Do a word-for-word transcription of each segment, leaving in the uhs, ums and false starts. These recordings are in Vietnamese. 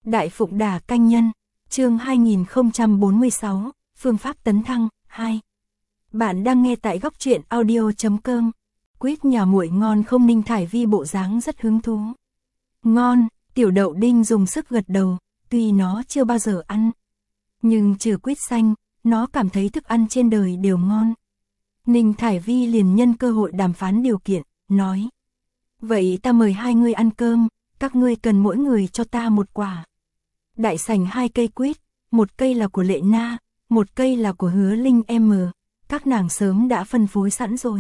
Đại Phụng Đà Canh Nhân, chương hai nghìn không trăm bốn mươi sáu, phương pháp tấn thăng, hai. Bạn đang nghe tại góc truyện audio chấm com. Quýt nhà muội ngon không? Ninh Thải Vi bộ dáng rất hứng thú. Ngon, Tiểu Đậu Đinh dùng sức gật đầu, tuy nó chưa bao giờ ăn. Nhưng trừ quýt xanh, nó cảm thấy thức ăn trên đời đều ngon. Ninh Thải Vi liền nhân cơ hội đàm phán điều kiện, nói. Vậy ta mời hai người ăn cơm, các ngươi cần mỗi người cho ta một quả. Đại sảnh hai cây quýt, một cây là của Lệ Na, một cây là của Hứa Linh em, các nàng sớm đã phân phối sẵn rồi.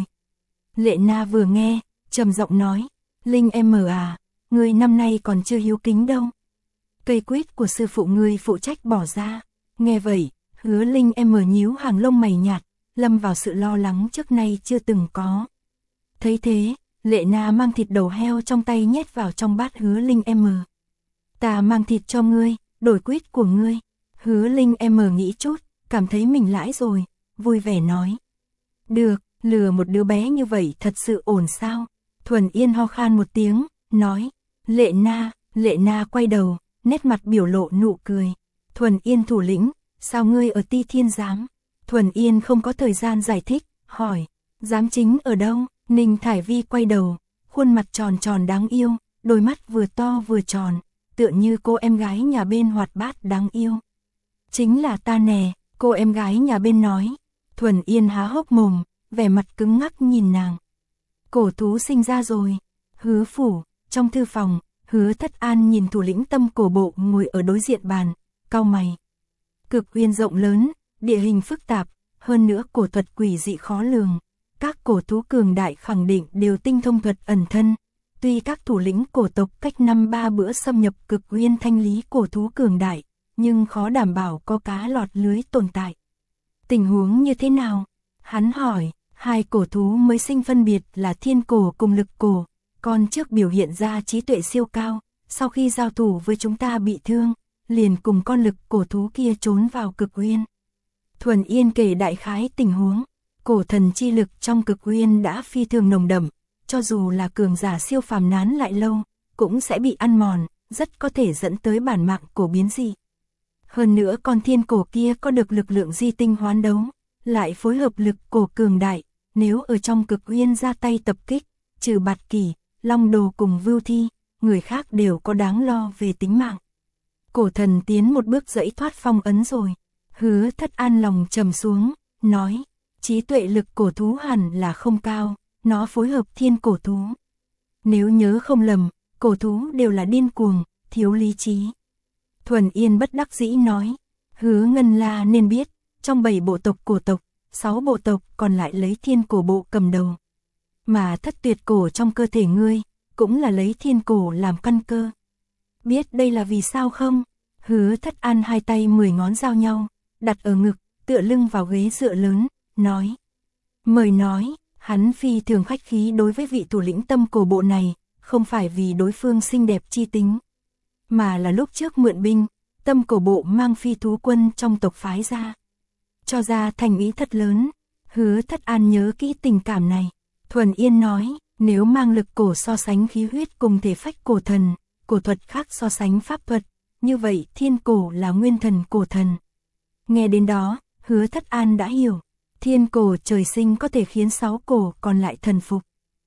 Lệ Na vừa nghe, trầm giọng nói, Linh em à, ngươi năm nay còn chưa hiếu kính đâu. Cây quýt của sư phụ ngươi phụ trách bỏ ra. Nghe vậy, Hứa Linh em nhíu hàng lông mày nhạt, lâm vào sự lo lắng trước nay chưa từng có. Thấy thế, Lệ Na mang thịt đầu heo trong tay nhét vào trong bát Hứa Linh em. Ta mang thịt cho ngươi, đổi quýt của ngươi. Hứa Linh em nghĩ chút, cảm thấy mình lãi rồi, vui vẻ nói. Được, lừa một đứa bé như vậy thật sự ổn sao? Thuần Yên ho khan một tiếng, nói. Lệ Na, Lệ Na quay đầu, nét mặt biểu lộ nụ cười. Thuần Yên thủ lĩnh, sao ngươi ở Ti Thiên Giám? Thuần Yên không có thời gian giải thích, hỏi. Giám chính ở đâu? Ninh Thải Vi quay đầu, khuôn mặt tròn tròn đáng yêu, đôi mắt vừa to vừa tròn, tựa như cô em gái nhà bên hoạt bát đáng yêu. Chính là ta nè, cô em gái nhà bên nói. Thuần Yên há hốc mồm, vẻ mặt cứng ngắc nhìn nàng. Cổ thú sinh ra rồi. Hứa phủ, trong thư phòng, Hứa Thất An nhìn thủ lĩnh Tâm Cổ Bộ ngồi ở đối diện bàn, cau mày. Cực Uyên rộng lớn, địa hình phức tạp, hơn nữa cổ thuật quỷ dị khó lường. Các cổ thú cường đại khẳng định đều tinh thông thuật ẩn thân. Tuy các thủ lĩnh cổ tộc cách năm ba bữa xâm nhập Cực Uyên thanh lý cổ thú cường đại, nhưng khó đảm bảo có cá lọt lưới tồn tại. Tình huống như thế nào? Hắn hỏi. Hai cổ thú mới sinh phân biệt là thiên cổ cùng lực cổ, con trước biểu hiện ra trí tuệ siêu cao, sau khi giao thủ với chúng ta bị thương, liền cùng con lực cổ thú kia trốn vào Cực Uyên. Thuần Yên kể đại khái tình huống, cổ thần chi lực trong Cực Uyên đã phi thường nồng đậm, cho dù là cường giả siêu phàm nán lại lâu, cũng sẽ bị ăn mòn, rất có thể dẫn tới bản mạng cổ biến dị. Hơn nữa con thiên cổ kia có được lực lượng di tinh hoán đấu, lại phối hợp lực cổ cường đại, nếu ở trong Cực Uyên ra tay tập kích, trừ Bạt Kỷ, Long Đồ cùng Vưu Thi, người khác đều có đáng lo về tính mạng. Cổ thần tiến một bước dẫy thoát phong ấn rồi. Hứa Thất An lòng trầm xuống, nói, trí tuệ lực cổ thú hẳn là không cao, nó phối hợp thiên cổ thú. Nếu nhớ không lầm, cổ thú đều là điên cuồng, thiếu lý trí. Thuần Yên bất đắc dĩ nói, Hứa Ngân La nên biết, trong bảy bộ tộc cổ tộc, sáu bộ tộc còn lại lấy thiên cổ bộ cầm đầu. Mà thất tuyệt cổ trong cơ thể ngươi, cũng là lấy thiên cổ làm căn cơ. Biết đây là vì sao không? Hứa Thất An hai tay mười ngón giao nhau, đặt ở ngực, tựa lưng vào ghế dựa lớn, nói. Mời nói, hắn phi thường khách khí đối với vị thủ lĩnh Tâm Cổ Bộ này, không phải vì đối phương xinh đẹp chi tính, mà là lúc trước mượn binh, Tâm Cổ Bộ mang phi thú quân trong tộc phái ra. Cho ra thành ý thật lớn. Hứa Thất An nhớ kỹ tình cảm này. Thuần Yên nói, nếu mang lực cổ so sánh khí huyết cùng thể phách cổ thần, cổ thuật khác so sánh pháp thuật, như vậy thiên cổ là nguyên thần cổ thần. Nghe đến đó, Hứa Thất An đã hiểu, thiên cổ trời sinh có thể khiến sáu cổ còn lại thần phục.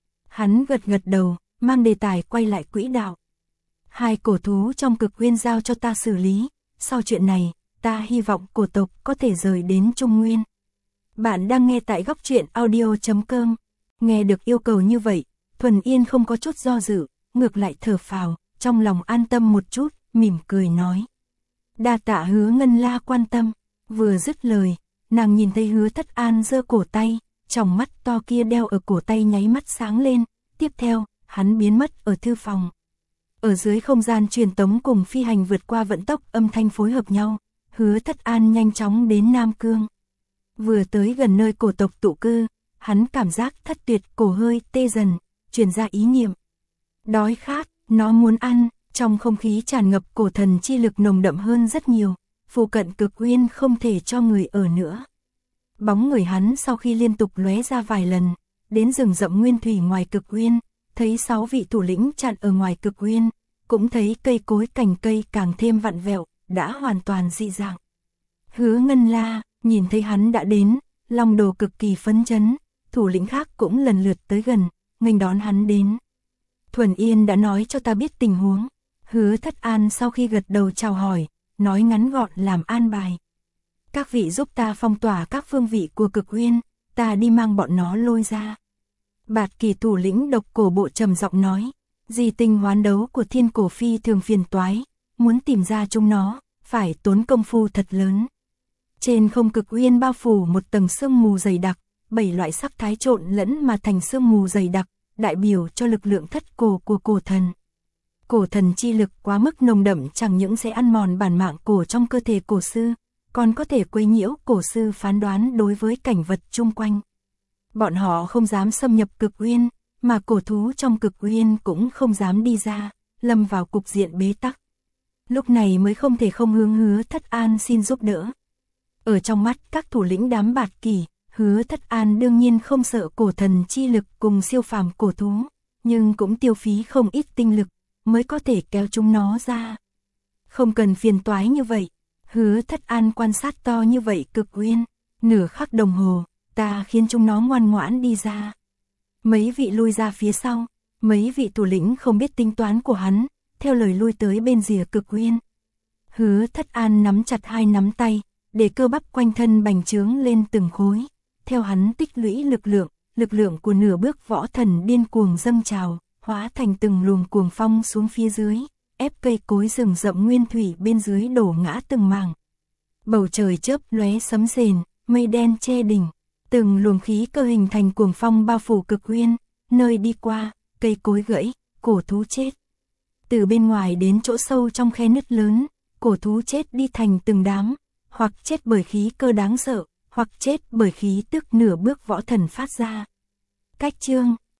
Hắn gật gật đầu, mang đề tài quay lại quỹ đạo. Hai cổ thú trong Cực Uyên giao cho ta xử lý, sau chuyện này, ta hy vọng cổ tộc có thể rời đến Trung Nguyên. Bạn đang nghe tại góc truyện audio chấm com. Nghe được yêu cầu như vậy, Thuần Yên không có chút do dự, ngược lại thở phào, trong lòng an tâm một chút, mỉm cười nói. Đa tạ Hứa Ngân La quan tâm. Vừa dứt lời, nàng nhìn thấy Hứa Thất An giơ cổ tay, tròng mắt to kia đeo ở cổ tay nháy mắt sáng lên, tiếp theo, hắn biến mất ở thư phòng. Ở dưới không gian truyền tống cùng phi hành vượt qua vận tốc âm thanh phối hợp nhau, Hứa Thất An nhanh chóng đến Nam Cương. Vừa tới gần nơi cổ tộc tụ cư, hắn cảm giác thất tuyệt cổ hơi tê dần, truyền ra ý niệm. Đói khát, nó muốn ăn, trong không khí tràn ngập cổ thần chi lực nồng đậm hơn rất nhiều, phụ cận Cực Uyên không thể cho người ở nữa. Bóng người hắn sau khi liên tục lóe ra vài lần, đến rừng rậm nguyên thủy ngoài Cực Uyên, thấy sáu vị thủ lĩnh chặn ở ngoài Cực Uyên, cũng thấy cây cối cành cây càng thêm vặn vẹo, đã hoàn toàn dị dạng. Hứa Ngân La, nhìn thấy hắn đã đến, lòng đồ cực kỳ phấn chấn, thủ lĩnh khác cũng lần lượt tới gần, nghênh đón hắn đến. Thuần Yên đã nói cho ta biết tình huống. Hứa Thất An sau khi gật đầu chào hỏi, nói ngắn gọn làm an bài. Các vị giúp ta phong tỏa các phương vị của Cực Uyên, ta đi mang bọn nó lôi ra. Bạt Kỳ thủ lĩnh Độc Cổ Bộ trầm giọng nói, di tinh hoán đấu của Thiên Cổ Phi thường phiền toái, muốn tìm ra chúng nó, phải tốn công phu thật lớn. Trên không Cực Uyên bao phủ một tầng sương mù dày đặc, bảy loại sắc thái trộn lẫn mà thành sương mù dày đặc, đại biểu cho lực lượng thất cổ của cổ thần. Cổ thần chi lực quá mức nồng đậm chẳng những sẽ ăn mòn bản mạng cổ trong cơ thể cổ sư, còn có thể quấy nhiễu cổ sư phán đoán đối với cảnh vật chung quanh. Bọn họ không dám xâm nhập Cực Uyên, mà cổ thú trong Cực Uyên cũng không dám đi ra, lâm vào cục diện bế tắc. Lúc này mới không thể không hướng Hứa Thất An xin giúp đỡ. Ở trong mắt các thủ lĩnh đám Bạt Kỳ, Hứa Thất An đương nhiên không sợ cổ thần chi lực cùng siêu phàm cổ thú, nhưng cũng tiêu phí không ít tinh lực, mới có thể kéo chúng nó ra. Không cần phiền toái như vậy, Hứa Thất An quan sát to như vậy Cực Uyên, nửa khắc đồng hồ, ta khiến chúng nó ngoan ngoãn đi ra. Mấy vị lui ra phía sau, mấy vị thủ lĩnh không biết tính toán của hắn, theo lời lui tới bên rìa Cực Uyên. Hứa Thất An nắm chặt hai nắm tay, để cơ bắp quanh thân bành trướng lên từng khối. Theo hắn tích lũy lực lượng, lực lượng của nửa bước võ thần điên cuồng dâng trào, hóa thành từng luồng cuồng phong xuống phía dưới, ép cây cối rừng rậm nguyên thủy bên dưới đổ ngã từng mảng. Bầu trời chớp lóe sấm sền, mây đen che đỉnh, từng luồng khí cơ hình thành cuồng phong bao phủ Cực Uyên, nơi đi qua, cây cối gãy, cổ thú chết. Từ bên ngoài đến chỗ sâu trong khe nứt lớn, cổ thú chết đi thành từng đám, hoặc chết bởi khí cơ đáng sợ, hoặc chết bởi khí tức nửa bước võ thần phát ra. Cách chương